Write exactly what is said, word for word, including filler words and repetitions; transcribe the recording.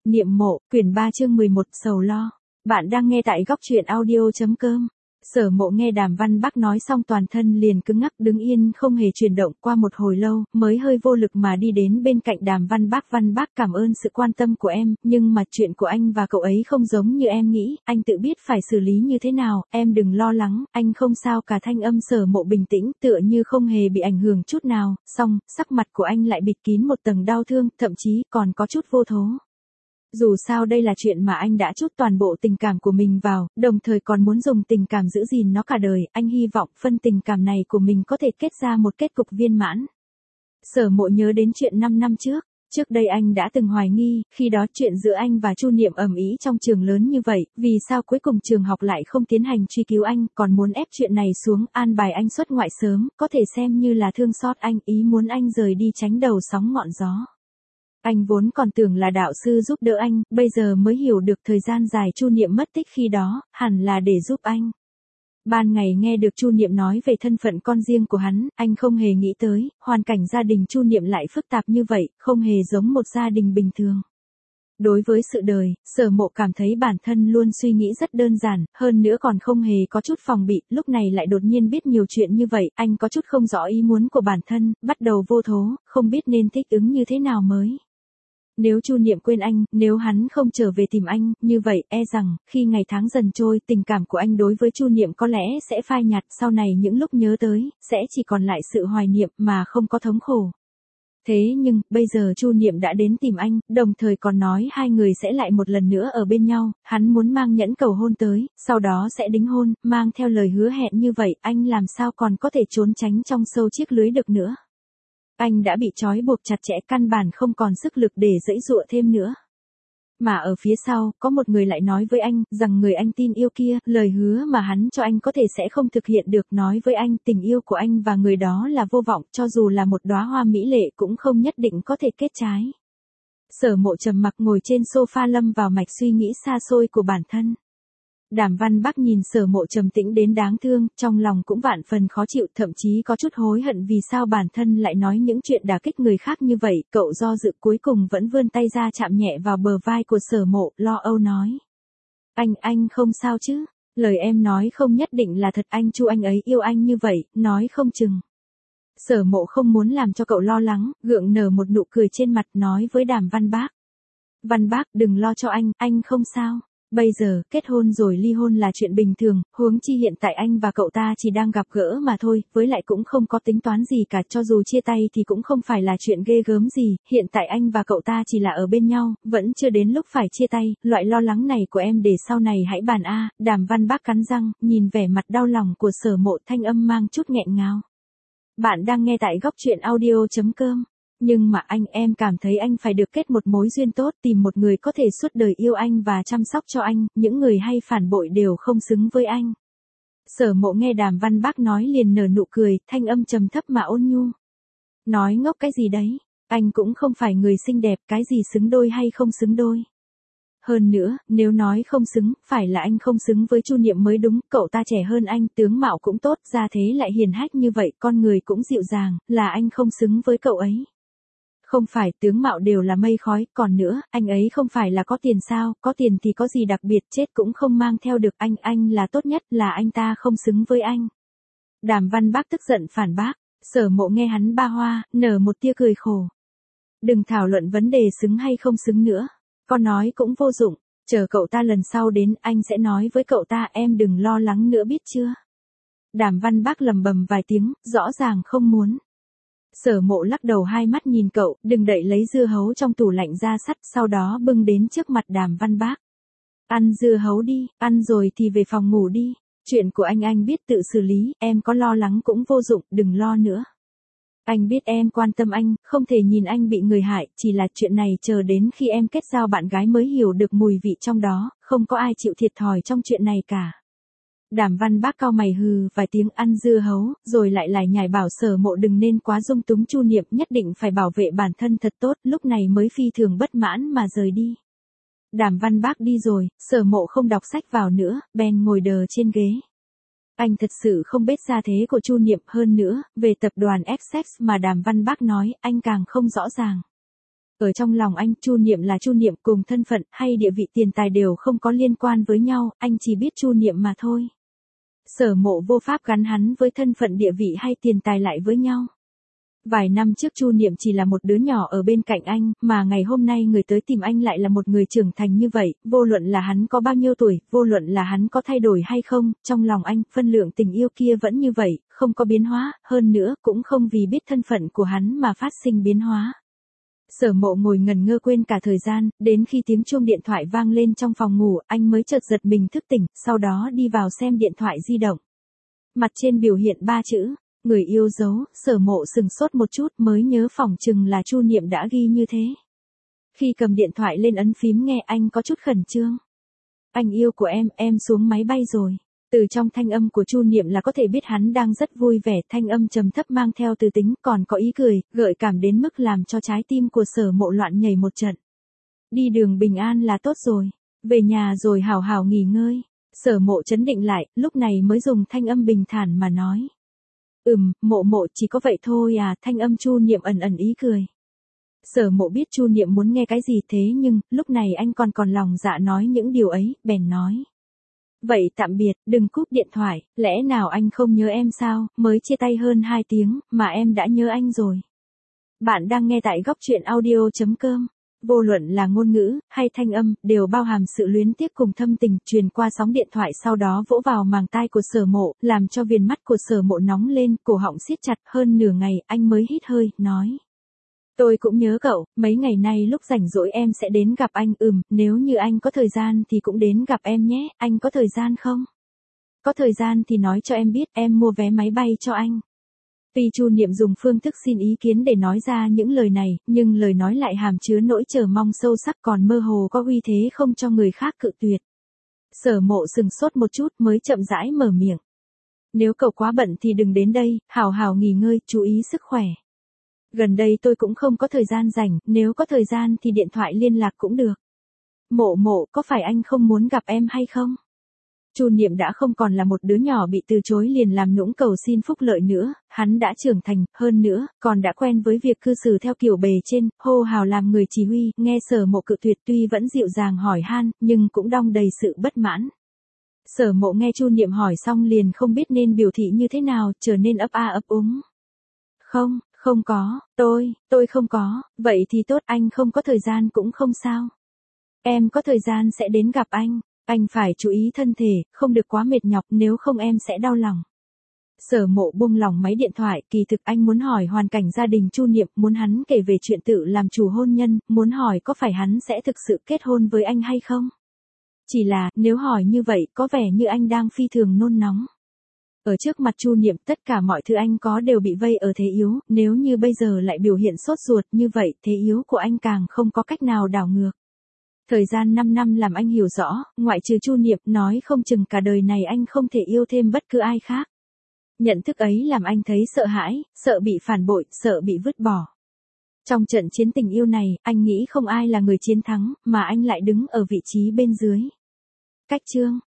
Niệm mộ, quyển ba chương mười một, sầu lo. Bạn đang nghe tại góc truyện audio.com. Sở Mộ nghe Đàm Văn Bác nói xong toàn thân liền cứng ngắc đứng yên không hề chuyển động, qua một hồi lâu, mới hơi vô lực mà đi đến bên cạnh Đàm Văn Bác. Văn Bác cảm ơn sự quan tâm của em, nhưng mà chuyện của anh và cậu ấy không giống như em nghĩ, anh tự biết phải xử lý như thế nào, em đừng lo lắng, anh không sao cả. Thanh âm Sở Mộ bình tĩnh, tựa như không hề bị ảnh hưởng chút nào, song, sắc mặt của anh lại bịt kín một tầng đau thương, thậm chí còn có chút vô thố. Dù sao đây là chuyện mà anh đã trút toàn bộ tình cảm của mình vào, đồng thời còn muốn dùng tình cảm giữ gìn nó cả đời, anh hy vọng phân tình cảm này của mình có thể kết ra một kết cục viên mãn. Sở Mộ nhớ đến chuyện năm năm trước, trước đây anh đã từng hoài nghi, khi đó chuyện giữa anh và Chu Niệm ầm ĩ trong trường lớn như vậy, vì sao cuối cùng trường học lại không tiến hành truy cứu anh, còn muốn ép chuyện này xuống, an bài anh xuất ngoại sớm, có thể xem như là thương xót anh, ý muốn anh rời đi tránh đầu sóng ngọn gió. Anh vốn còn tưởng là đạo sư giúp đỡ anh, bây giờ mới hiểu được thời gian dài Chu Niệm mất tích khi đó, hẳn là để giúp anh. Ban ngày nghe được Chu Niệm nói về thân phận con riêng của hắn, anh không hề nghĩ tới, hoàn cảnh gia đình Chu Niệm lại phức tạp như vậy, không hề giống một gia đình bình thường. Đối với sự đời, Sở Mộ cảm thấy bản thân luôn suy nghĩ rất đơn giản, hơn nữa còn không hề có chút phòng bị, lúc này lại đột nhiên biết nhiều chuyện như vậy, anh có chút không rõ ý muốn của bản thân, bắt đầu vô thố, không biết nên thích ứng như thế nào mới. Nếu Chu Niệm quên anh, nếu hắn không trở về tìm anh, như vậy, e rằng, khi ngày tháng dần trôi, tình cảm của anh đối với Chu Niệm có lẽ sẽ phai nhạt, sau này những lúc nhớ tới, sẽ chỉ còn lại sự hoài niệm mà không có thống khổ. Thế nhưng, bây giờ Chu Niệm đã đến tìm anh, đồng thời còn nói hai người sẽ lại một lần nữa ở bên nhau, hắn muốn mang nhẫn cầu hôn tới, sau đó sẽ đính hôn, mang theo lời hứa hẹn như vậy, anh làm sao còn có thể trốn tránh trong sâu chiếc lưới được nữa. Anh đã bị trói buộc chặt chẽ, căn bản không còn sức lực để giãy giụa thêm nữa. Mà ở phía sau, có một người lại nói với anh, rằng người anh tin yêu kia, lời hứa mà hắn cho anh có thể sẽ không thực hiện được, nói với anh, tình yêu của anh và người đó là vô vọng, cho dù là một đóa hoa mỹ lệ cũng không nhất định có thể kết trái. Sở Mộ trầm mặc ngồi trên sofa lâm vào mạch suy nghĩ xa xôi của bản thân. Đàm Văn Bác nhìn Sở Mộ trầm tĩnh đến đáng thương, trong lòng cũng vạn phần khó chịu, thậm chí có chút hối hận vì sao bản thân lại nói những chuyện đả kích người khác như vậy, cậu do dự cuối cùng vẫn vươn tay ra chạm nhẹ vào bờ vai của Sở Mộ, lo âu nói. Anh, anh không sao chứ, lời em nói không nhất định là thật, anh Chu anh ấy yêu anh như vậy, nói không chừng. Sở Mộ không muốn làm cho cậu lo lắng, gượng nở một nụ cười trên mặt nói với Đàm Văn Bác. Văn Bác đừng lo cho anh, anh không sao. Bây giờ, kết hôn rồi ly hôn là chuyện bình thường, huống chi hiện tại anh và cậu ta chỉ đang gặp gỡ mà thôi, với lại cũng không có tính toán gì cả, cho dù chia tay thì cũng không phải là chuyện ghê gớm gì, hiện tại anh và cậu ta chỉ là ở bên nhau, vẫn chưa đến lúc phải chia tay, loại lo lắng này của em để sau này hãy bàn a. Đàm Văn Bác cắn răng, nhìn vẻ mặt đau lòng của Sở Mộ, thanh âm mang chút nghẹn ngào. Bạn đang nghe tại góc truyện audio.com. Nhưng mà anh, em cảm thấy anh phải được kết một mối duyên tốt, tìm một người có thể suốt đời yêu anh và chăm sóc cho anh, những người hay phản bội đều không xứng với anh. Sở Mộ nghe Đàm Văn Bác nói liền nở nụ cười, thanh âm trầm thấp mà ôn nhu. Nói ngốc cái gì đấy, anh cũng không phải người xinh đẹp, cái gì xứng đôi hay không xứng đôi. Hơn nữa, nếu nói không xứng, phải là anh không xứng với Chu Niệm mới đúng, cậu ta trẻ hơn anh, tướng mạo cũng tốt, gia thế lại hiền hách như vậy, con người cũng dịu dàng, là anh không xứng với cậu ấy. Không phải, tướng mạo đều là mây khói, còn nữa, anh ấy không phải là có tiền sao, có tiền thì có gì đặc biệt, chết cũng không mang theo được anh, anh là tốt nhất, là anh ta không xứng với anh. Đàm Văn Bác tức giận phản bác, Sở Mộ nghe hắn ba hoa, nở một tia cười khổ. Đừng thảo luận vấn đề xứng hay không xứng nữa, con nói cũng vô dụng, chờ cậu ta lần sau đến, anh sẽ nói với cậu ta, em đừng lo lắng nữa biết chưa. Đàm Văn Bác lầm bầm vài tiếng, rõ ràng không muốn. Sở Mộ lắc đầu hai mắt nhìn cậu, đừng đậy lấy dưa hấu trong tủ lạnh ra sắt, sau đó bưng đến trước mặt Đàm Văn Bác. Ăn dưa hấu đi, ăn rồi thì về phòng ngủ đi, chuyện của anh anh biết tự xử lý, em có lo lắng cũng vô dụng, đừng lo nữa. Anh biết em quan tâm anh, không thể nhìn anh bị người hại, chỉ là chuyện này chờ đến khi em kết giao bạn gái mới hiểu được mùi vị trong đó, không có ai chịu thiệt thòi trong chuyện này cả. Đàm Văn Bác cau mày hừ vài tiếng, ăn dưa hấu, rồi lại lải nhải bảo Sở Mộ đừng nên quá dung túng Chu Niệm, nhất định phải bảo vệ bản thân thật tốt, lúc này mới phi thường bất mãn mà rời đi. Đàm Văn Bác đi rồi, Sở Mộ không đọc sách vào nữa, bèn ngồi đờ trên ghế. Anh thật sự không biết gia thế của Chu Niệm, hơn nữa, về tập đoàn Essex mà Đàm Văn Bác nói, anh càng không rõ ràng. Ở trong lòng anh, Chu Niệm là Chu Niệm, cùng thân phận hay địa vị tiền tài đều không có liên quan với nhau, anh chỉ biết Chu Niệm mà thôi. Sở Mộ vô pháp gắn hắn với thân phận địa vị hay tiền tài lại với nhau. Vài năm trước Chu Niệm chỉ là một đứa nhỏ ở bên cạnh anh, mà ngày hôm nay người tới tìm anh lại là một người trưởng thành như vậy, vô luận là hắn có bao nhiêu tuổi, vô luận là hắn có thay đổi hay không, trong lòng anh, phân lượng tình yêu kia vẫn như vậy, không có biến hóa, hơn nữa cũng không vì biết thân phận của hắn mà phát sinh biến hóa. Sở Mộ ngồi ngần ngơ quên cả thời gian, đến khi tiếng chuông điện thoại vang lên trong phòng ngủ, anh mới chợt giật mình thức tỉnh, sau đó đi vào xem điện thoại di động. Mặt trên biểu hiện ba chữ, người yêu dấu, Sở Mộ sừng sốt một chút mới nhớ phỏng chừng là Chu Niệm đã ghi như thế. Khi cầm điện thoại lên ấn phím nghe anh có chút khẩn trương. Anh yêu của em, em xuống máy bay rồi. Từ trong thanh âm của Chu Niệm là có thể biết hắn đang rất vui vẻ, thanh âm trầm thấp mang theo từ tính còn có ý cười, gợi cảm đến mức làm cho trái tim của Sở Mộ loạn nhảy một trận. Đi đường bình an là tốt rồi, về nhà rồi hảo hảo nghỉ ngơi. Sở Mộ trấn định lại, lúc này mới dùng thanh âm bình thản mà nói. Ừm, Mộ Mộ chỉ có vậy thôi à, thanh âm Chu Niệm ẩn ẩn ý cười. Sở Mộ biết Chu Niệm muốn nghe cái gì thế nhưng, lúc này anh còn còn lòng dạ nói những điều ấy, bèn nói. Vậy tạm biệt, đừng cúp điện thoại, lẽ nào anh không nhớ em sao, mới chia tay hơn hai tiếng, mà em đã nhớ anh rồi. Bạn đang nghe tại góc truyện audio chấm com. Vô luận là ngôn ngữ, hay thanh âm, đều bao hàm sự luyến tiếc cùng thâm tình, truyền qua sóng điện thoại sau đó vỗ vào màng tai của Sở Mộ, làm cho viền mắt của Sở Mộ nóng lên, cổ họng siết chặt, hơn nửa ngày, anh mới hít hơi, nói. Tôi cũng nhớ cậu, mấy ngày nay lúc rảnh rỗi em sẽ đến gặp anh, ừm, nếu như anh có thời gian thì cũng đến gặp em nhé, anh có thời gian không? Có thời gian thì nói cho em biết, em mua vé máy bay cho anh. Tuy Chu Niệm dùng phương thức xin ý kiến để nói ra những lời này, nhưng lời nói lại hàm chứa nỗi chờ mong sâu sắc còn mơ hồ có uy thế không cho người khác cự tuyệt. Sở Mộ sừng sốt một chút mới chậm rãi mở miệng. Nếu cậu quá bận thì đừng đến đây, hào hào nghỉ ngơi, chú ý sức khỏe. Gần đây tôi cũng không có thời gian rảnh, nếu có thời gian thì điện thoại liên lạc cũng được. Mộ Mộ, có phải anh không muốn gặp em hay không? Chu Niệm đã không còn là một đứa nhỏ bị từ chối liền làm nũng cầu xin phúc lợi nữa, hắn đã trưởng thành, hơn nữa, còn đã quen với việc cư xử theo kiểu bề trên, hô hào làm người chỉ huy, nghe Sở Mộ cự tuyệt tuy vẫn dịu dàng hỏi han, nhưng cũng đong đầy sự bất mãn. Sở Mộ nghe Chu Niệm hỏi xong liền không biết nên biểu thị như thế nào, trở nên ấp a ấp úng. Không, không có, tôi, tôi không có, vậy thì tốt, anh không có thời gian cũng không sao. Em có thời gian sẽ đến gặp anh. Anh phải chú ý thân thể, không được quá mệt nhọc nếu không em sẽ đau lòng. Sở Mộ buông lỏng máy điện thoại, kỳ thực anh muốn hỏi hoàn cảnh gia đình Chu Niệm, muốn hắn kể về chuyện tự làm chủ hôn nhân, muốn hỏi có phải hắn sẽ thực sự kết hôn với anh hay không. Chỉ là, nếu hỏi như vậy, có vẻ như anh đang phi thường nôn nóng. Ở trước mặt Chu Niệm, tất cả mọi thứ anh có đều bị vây ở thế yếu, nếu như bây giờ lại biểu hiện sốt ruột như vậy, thế yếu của anh càng không có cách nào đảo ngược. Thời gian năm năm làm anh hiểu rõ, ngoại trừ Chu Niệm, nói không chừng cả đời này anh không thể yêu thêm bất cứ ai khác. Nhận thức ấy làm anh thấy sợ hãi, sợ bị phản bội, sợ bị vứt bỏ. Trong trận chiến tình yêu này, anh nghĩ không ai là người chiến thắng, mà anh lại đứng ở vị trí bên dưới. Cách chương